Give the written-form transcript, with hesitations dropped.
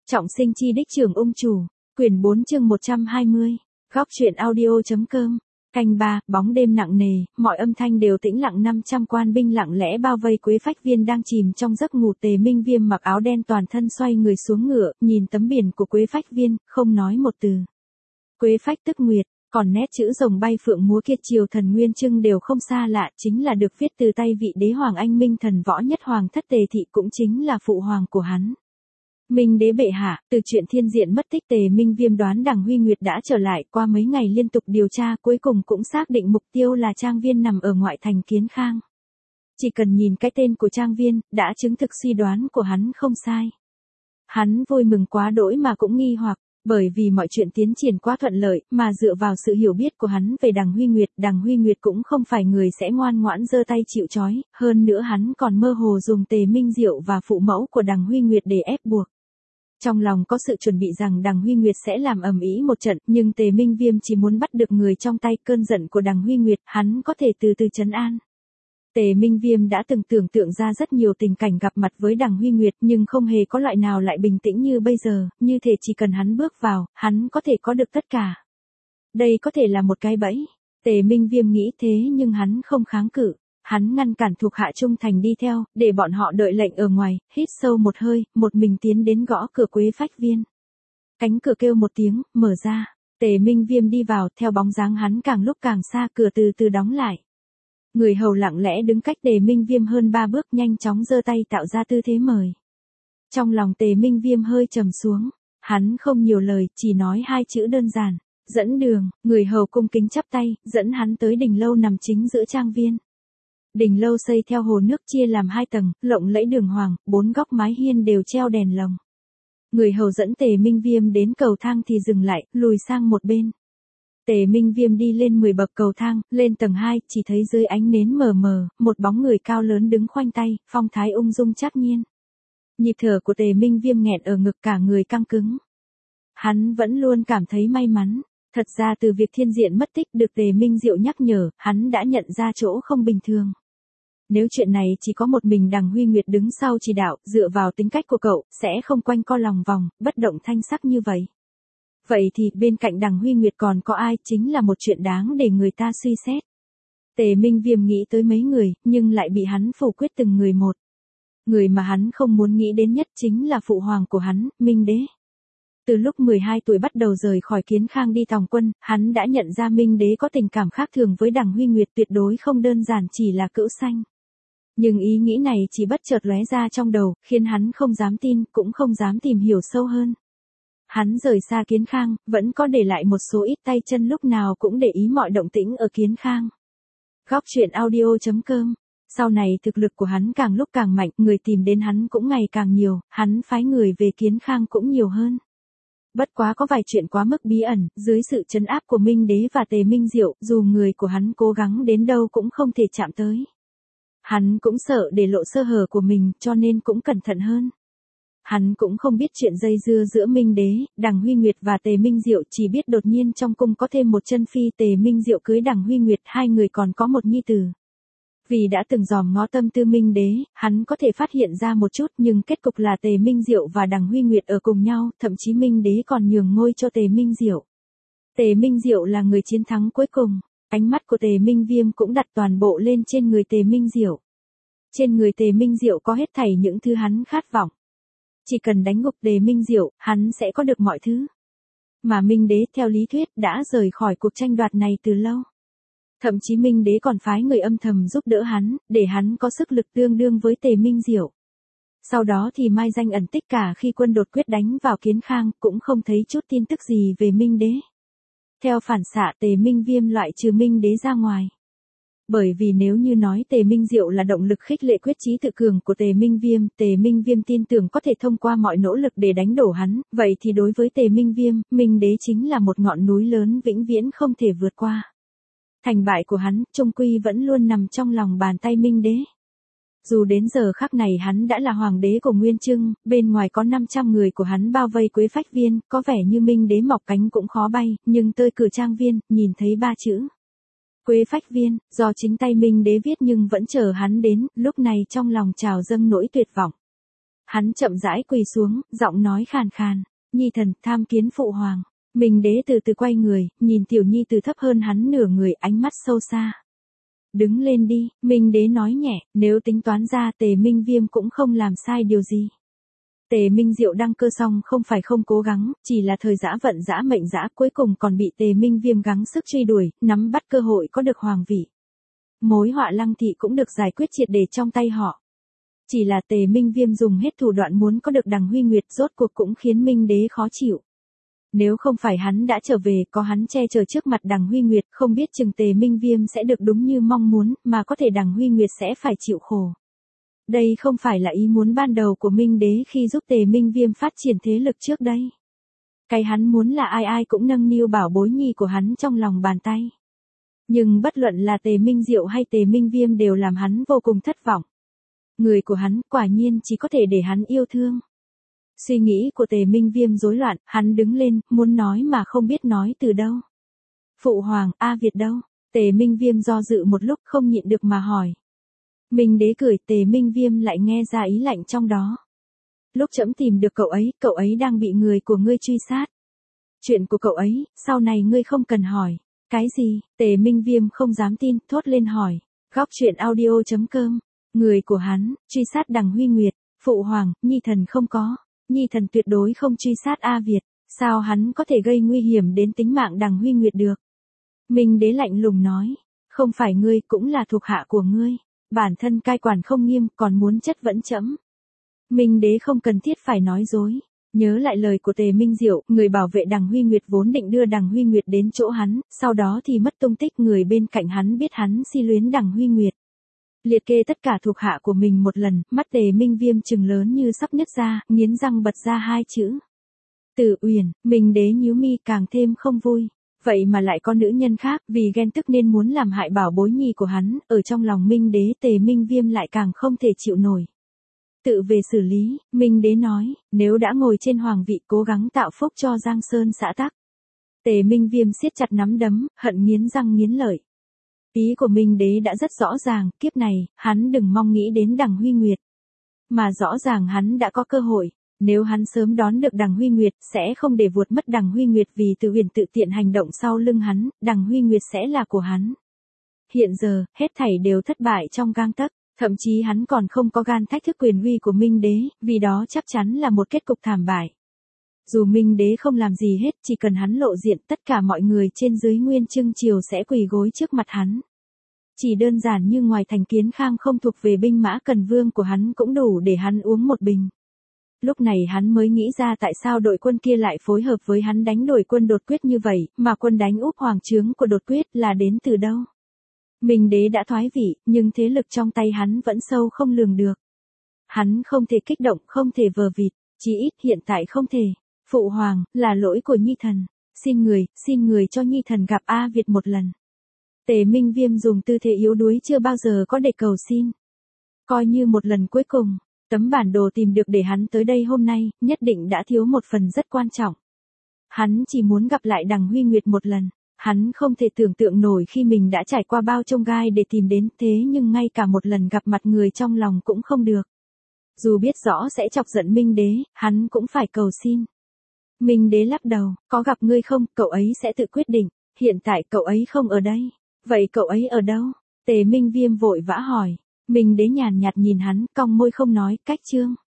Trọng sinh chi đích trưởng ung chủ, quyển 4 chương 120, góc truyện audio.com, canh 3, bóng đêm nặng nề, mọi âm thanh đều tĩnh lặng. 500 quan binh lặng lẽ bao vây Quế Phách Viên đang chìm trong giấc ngủ. Tề Minh Viêm mặc áo đen toàn thân xoay người xuống ngựa, nhìn tấm biển của Quế Phách Viên, không nói một từ. Quế Phách tức nguyệt, còn nét chữ rồng bay phượng múa kia triều thần nguyên chương đều không xa lạ, chính là được viết từ tay vị đế hoàng anh minh thần võ nhất hoàng thất Tề thị, cũng chính là phụ hoàng của hắn. Minh đế bệ hạ, từ chuyện thiên diện mất tích Tề Minh Viêm đoán Đằng Huy Nguyệt đã trở lại. Qua mấy ngày liên tục điều tra, cuối cùng cũng xác định mục tiêu là trang viên nằm ở ngoại thành Kiến Khang. Chỉ cần nhìn cái tên của trang viên, đã chứng thực suy đoán của hắn không sai. Hắn vui mừng quá đỗi mà cũng nghi hoặc, bởi vì mọi chuyện tiến triển quá thuận lợi, mà dựa vào sự hiểu biết của hắn về Đằng Huy Nguyệt cũng không phải người sẽ ngoan ngoãn giơ tay chịu trói, hơn nữa hắn còn mơ hồ dùng Tề Minh Diệu và phụ mẫu của Đằng Huy Nguyệt để ép buộc. Trong lòng có sự chuẩn bị rằng Đằng Huy Nguyệt sẽ làm ầm ĩ một trận, nhưng Tề Minh Viêm chỉ muốn bắt được người trong tay. Cơn giận của Đằng Huy Nguyệt, hắn có thể từ từ trấn an. Tề Minh Viêm đã từng tưởng tượng ra rất nhiều tình cảnh gặp mặt với Đằng Huy Nguyệt, nhưng không hề có loại nào lại bình tĩnh như bây giờ, như thể chỉ cần hắn bước vào, hắn có thể có được tất cả. Đây có thể là một cái bẫy. Tề Minh Viêm nghĩ thế nhưng hắn không kháng cự. Hắn ngăn cản thuộc hạ trung thành đi theo, để bọn họ đợi lệnh ở ngoài, hít sâu một hơi, một mình tiến đến gõ cửa Quế Phách Viên. Cánh cửa kêu một tiếng, mở ra. Tề Minh Viêm đi vào, theo bóng dáng hắn càng lúc càng xa, cửa từ từ đóng lại. Người hầu lặng lẽ đứng cách Tề Minh Viêm hơn 3 bước, nhanh chóng giơ tay tạo ra tư thế mời. Trong lòng Tề Minh Viêm hơi trầm xuống, hắn không nhiều lời, chỉ nói 2 chữ đơn giản, dẫn đường. Người hầu cung kính chắp tay, dẫn hắn tới đình lâu nằm chính giữa trang viên. Đình lâu xây theo hồ nước, chia làm 2 tầng, lộng lẫy đường hoàng, 4 góc mái hiên đều treo đèn lồng. Người hầu dẫn Tề Minh Viêm đến cầu thang thì dừng lại, lùi sang một bên. Tề Minh Viêm đi lên 10 bậc cầu thang, lên tầng 2, chỉ thấy dưới ánh nến mờ mờ, một bóng người cao lớn đứng khoanh tay, phong thái ung dung trác nhiên. Nhịp thở của Tề Minh Viêm nghẹn ở ngực, cả người căng cứng. Hắn vẫn luôn cảm thấy may mắn. Thật ra từ việc thiên diện mất tích được Tề Minh Diệu nhắc nhở, hắn đã nhận ra chỗ không bình thường. Nếu chuyện này chỉ có một mình Đằng Huy Nguyệt đứng sau chỉ đạo, dựa vào tính cách của cậu, sẽ không quanh co lòng vòng, bất động thanh sắc như vậy. Vậy thì bên cạnh Đằng Huy Nguyệt còn có ai, chính là một chuyện đáng để người ta suy xét. Tề Minh Viêm nghĩ tới mấy người, nhưng lại bị hắn phủ quyết từng người một. Người mà hắn không muốn nghĩ đến nhất chính là phụ hoàng của hắn, Minh Đế. Từ lúc 12 tuổi bắt đầu rời khỏi Kiến Khang đi tòng quân, hắn đã nhận ra Minh Đế có tình cảm khác thường với Đằng Huy Nguyệt, tuyệt đối không đơn giản chỉ là cữu sanh. Nhưng ý nghĩ này chỉ bất chợt lóe ra trong đầu, khiến hắn không dám tin, cũng không dám tìm hiểu sâu hơn. Hắn rời xa Kiến Khang, vẫn có để lại một số ít tay chân lúc nào cũng để ý mọi động tĩnh ở Kiến Khang. Góc truyện audio.com. Sau này thực lực của hắn càng lúc càng mạnh, người tìm đến hắn cũng ngày càng nhiều, hắn phái người về Kiến Khang cũng nhiều hơn. Bất quá có vài chuyện quá mức bí ẩn, dưới sự trấn áp của Minh Đế và Tề Minh Diệu, dù người của hắn cố gắng đến đâu cũng không thể chạm tới. Hắn cũng sợ để lộ sơ hở của mình, cho nên cũng cẩn thận hơn. Hắn cũng không biết chuyện dây dưa giữa Minh Đế, Đằng Huy Nguyệt và Tề Minh Diệu, chỉ biết đột nhiên trong cung có thêm một chân phi. Tề Minh Diệu cưới Đằng Huy Nguyệt, 2 người còn có một nhi tử. Vì đã từng dòm ngó tâm tư Minh Đế, hắn có thể phát hiện ra một chút, nhưng kết cục là Tề Minh Diệu và Đằng Huy Nguyệt ở cùng nhau, thậm chí Minh Đế còn nhường ngôi cho Tề Minh Diệu. Tề Minh Diệu là người chiến thắng cuối cùng, ánh mắt của Tề Minh Viêm cũng đặt toàn bộ lên trên người Tề Minh Diệu. Trên người Tề Minh Diệu có hết thảy những thứ hắn khát vọng. Chỉ cần đánh gục Tề Minh Diệu, hắn sẽ có được mọi thứ. Mà Minh Đế theo lý thuyết đã rời khỏi cuộc tranh đoạt này từ lâu. Thậm chí Minh Đế còn phái người âm thầm giúp đỡ hắn, để hắn có sức lực tương đương với Tề Minh Diệu. Sau đó thì mai danh ẩn tích, cả khi quân đột quyết đánh vào Kiến Khang, cũng không thấy chút tin tức gì về Minh Đế. Theo phản xạ Tề Minh Viêm loại trừ Minh Đế ra ngoài. Bởi vì nếu như nói Tề Minh Diệu là động lực khích lệ quyết chí tự cường của Tề Minh Viêm tin tưởng có thể thông qua mọi nỗ lực để đánh đổ hắn, vậy thì đối với Tề Minh Viêm, Minh Đế chính là một ngọn núi lớn vĩnh viễn không thể vượt qua. Thành bại của hắn, chung quy vẫn luôn nằm trong lòng bàn tay Minh Đế. Dù đến giờ khắc này hắn đã là hoàng đế của Nguyên Chương, bên ngoài có 500 người của hắn bao vây Quế Phách Viên, có vẻ như Minh Đế mọc cánh cũng khó bay, nhưng tới cửa trang viên, nhìn thấy 3 chữ. Quế Phách Viên, do chính tay Minh Đế viết nhưng vẫn chờ hắn đến, lúc này trong lòng trào dâng nỗi tuyệt vọng. Hắn chậm rãi quỳ xuống, giọng nói khàn khàn, nhi thần tham kiến phụ hoàng. Minh đế từ từ quay người, nhìn tiểu nhi từ thấp hơn hắn nửa người, ánh mắt sâu xa. Đứng lên đi, Minh đế nói nhẹ, nếu tính toán ra Tề Minh Viêm cũng không làm sai điều gì. Tề Minh Diệu đăng cơ xong không phải không cố gắng, chỉ là thời dã vận dã mệnh dã cuối cùng còn bị Tề Minh Viêm gắng sức truy đuổi, nắm bắt cơ hội có được hoàng vị. Mối họa Lăng thị cũng được giải quyết triệt để trong tay họ. Chỉ là Tề Minh Viêm dùng hết thủ đoạn muốn có được Đằng Huy Nguyệt rốt cuộc cũng khiến Minh đế khó chịu. Nếu không phải hắn đã trở về, có hắn che chở trước mặt Đằng Huy Nguyệt, không biết chừng Tề Minh Viêm sẽ được đúng như mong muốn, mà có thể Đằng Huy Nguyệt sẽ phải chịu khổ. Đây không phải là ý muốn ban đầu của Minh đế khi giúp Tề Minh Viêm phát triển thế lực trước đây. Cái hắn muốn là ai ai cũng nâng niu bảo bối nhi của hắn trong lòng bàn tay. Nhưng bất luận là Tề Minh Diệu hay Tề Minh Viêm đều làm hắn vô cùng thất vọng. Người của hắn quả nhiên chỉ có thể để hắn yêu thương. Suy nghĩ của Tề Minh Viêm rối loạn, hắn đứng lên, muốn nói mà không biết nói từ đâu. Phụ hoàng, A Việt đâu? Tề Minh Viêm do dự một lúc không nhịn được mà hỏi. Minh đế cười, Tề Minh Viêm lại nghe ra ý lạnh trong đó. Lúc trẫm tìm được cậu ấy đang bị người của ngươi truy sát. Chuyện của cậu ấy, sau này ngươi không cần hỏi. Cái gì? Tề Minh Viêm không dám tin, thốt lên hỏi. Góc truyện audio.com. Người của hắn, truy sát Đằng Huy Nguyệt. Phụ hoàng, nhi thần không có. Nhi thần tuyệt đối không truy sát A Việt. Sao hắn có thể gây nguy hiểm đến tính mạng Đằng Huy Nguyệt được? Minh đế lạnh lùng nói. Không phải ngươi cũng là thuộc hạ của ngươi. Bản thân cai quản không nghiêm, còn muốn chất vấn trẫm. Minh đế không cần thiết phải nói dối. Nhớ lại lời của Tề Minh Diệu, người bảo vệ Đằng Huy Nguyệt vốn định đưa Đằng Huy Nguyệt đến chỗ hắn, sau đó thì mất tung tích, người bên cạnh hắn biết hắn si luyến Đằng Huy Nguyệt. Liệt kê tất cả thuộc hạ của mình một lần, mắt Tề Minh Viêm trừng lớn như sắp nứt ra, nghiến răng bật ra hai chữ. Tử Uyển. Minh đế nhíu mi càng thêm không vui. Vậy mà lại có nữ nhân khác, vì ghen tức nên muốn làm hại bảo bối nhi của hắn, ở trong lòng Minh đế Tề Minh Viêm lại càng không thể chịu nổi. Tự về xử lý, Minh đế nói, nếu đã ngồi trên hoàng vị cố gắng tạo phúc cho Giang Sơn xã tắc. Tề Minh Viêm siết chặt nắm đấm, hận nghiến răng nghiến lợi. Ý của Minh đế đã rất rõ ràng, kiếp này, hắn đừng mong nghĩ đến Đằng Huy Nguyệt. Mà rõ ràng hắn đã có cơ hội, nếu hắn sớm đón được Đằng Huy Nguyệt, sẽ không để vuột mất Đằng Huy Nguyệt vì Tử Uyển tự tiện hành động sau lưng hắn, Đằng Huy Nguyệt sẽ là của hắn. Hiện giờ, hết thảy đều thất bại trong gang tấc, thậm chí hắn còn không có gan thách thức quyền uy của Minh đế, vì đó chắc chắn là một kết cục thảm bại. Dù Minh đế không làm gì hết, chỉ cần hắn lộ diện, tất cả mọi người trên dưới Nguyên Chương triều sẽ quỳ gối trước mặt hắn. Chỉ đơn giản như ngoài thành Kiến Khang không thuộc về binh mã Cần Vương của hắn cũng đủ để hắn uống một bình. Lúc này hắn mới nghĩ ra tại sao đội quân kia lại phối hợp với hắn đánh đội quân Đột Quyết như vậy, mà quân đánh úp hoàng trướng của Đột Quyết là đến từ đâu. Minh đế đã thoái vị, nhưng thế lực trong tay hắn vẫn sâu không lường được. Hắn không thể kích động, không thể vờ vịt, chí ít hiện tại không thể. Phụ hoàng, là lỗi của nhi thần. Xin người cho nhi thần gặp A Việt một lần. Tề Minh Viêm dùng tư thế yếu đuối chưa bao giờ có để cầu xin. Coi như một lần cuối cùng, tấm bản đồ tìm được để hắn tới đây hôm nay, nhất định đã thiếu một phần rất quan trọng. Hắn chỉ muốn gặp lại Đằng Huy Nguyệt một lần. Hắn không thể tưởng tượng nổi khi mình đã trải qua bao chông gai để tìm đến, thế nhưng ngay cả một lần gặp mặt người trong lòng cũng không được. Dù biết rõ sẽ chọc giận Minh đế, hắn cũng phải cầu xin. Minh đế lắc đầu, có gặp ngươi không, cậu ấy sẽ tự quyết định, hiện tại cậu ấy không ở đây. Vậy cậu ấy ở đâu? Tề Minh Viêm vội vã hỏi. Minh đế nhàn nhạt nhìn hắn, cong môi không nói, cách chương.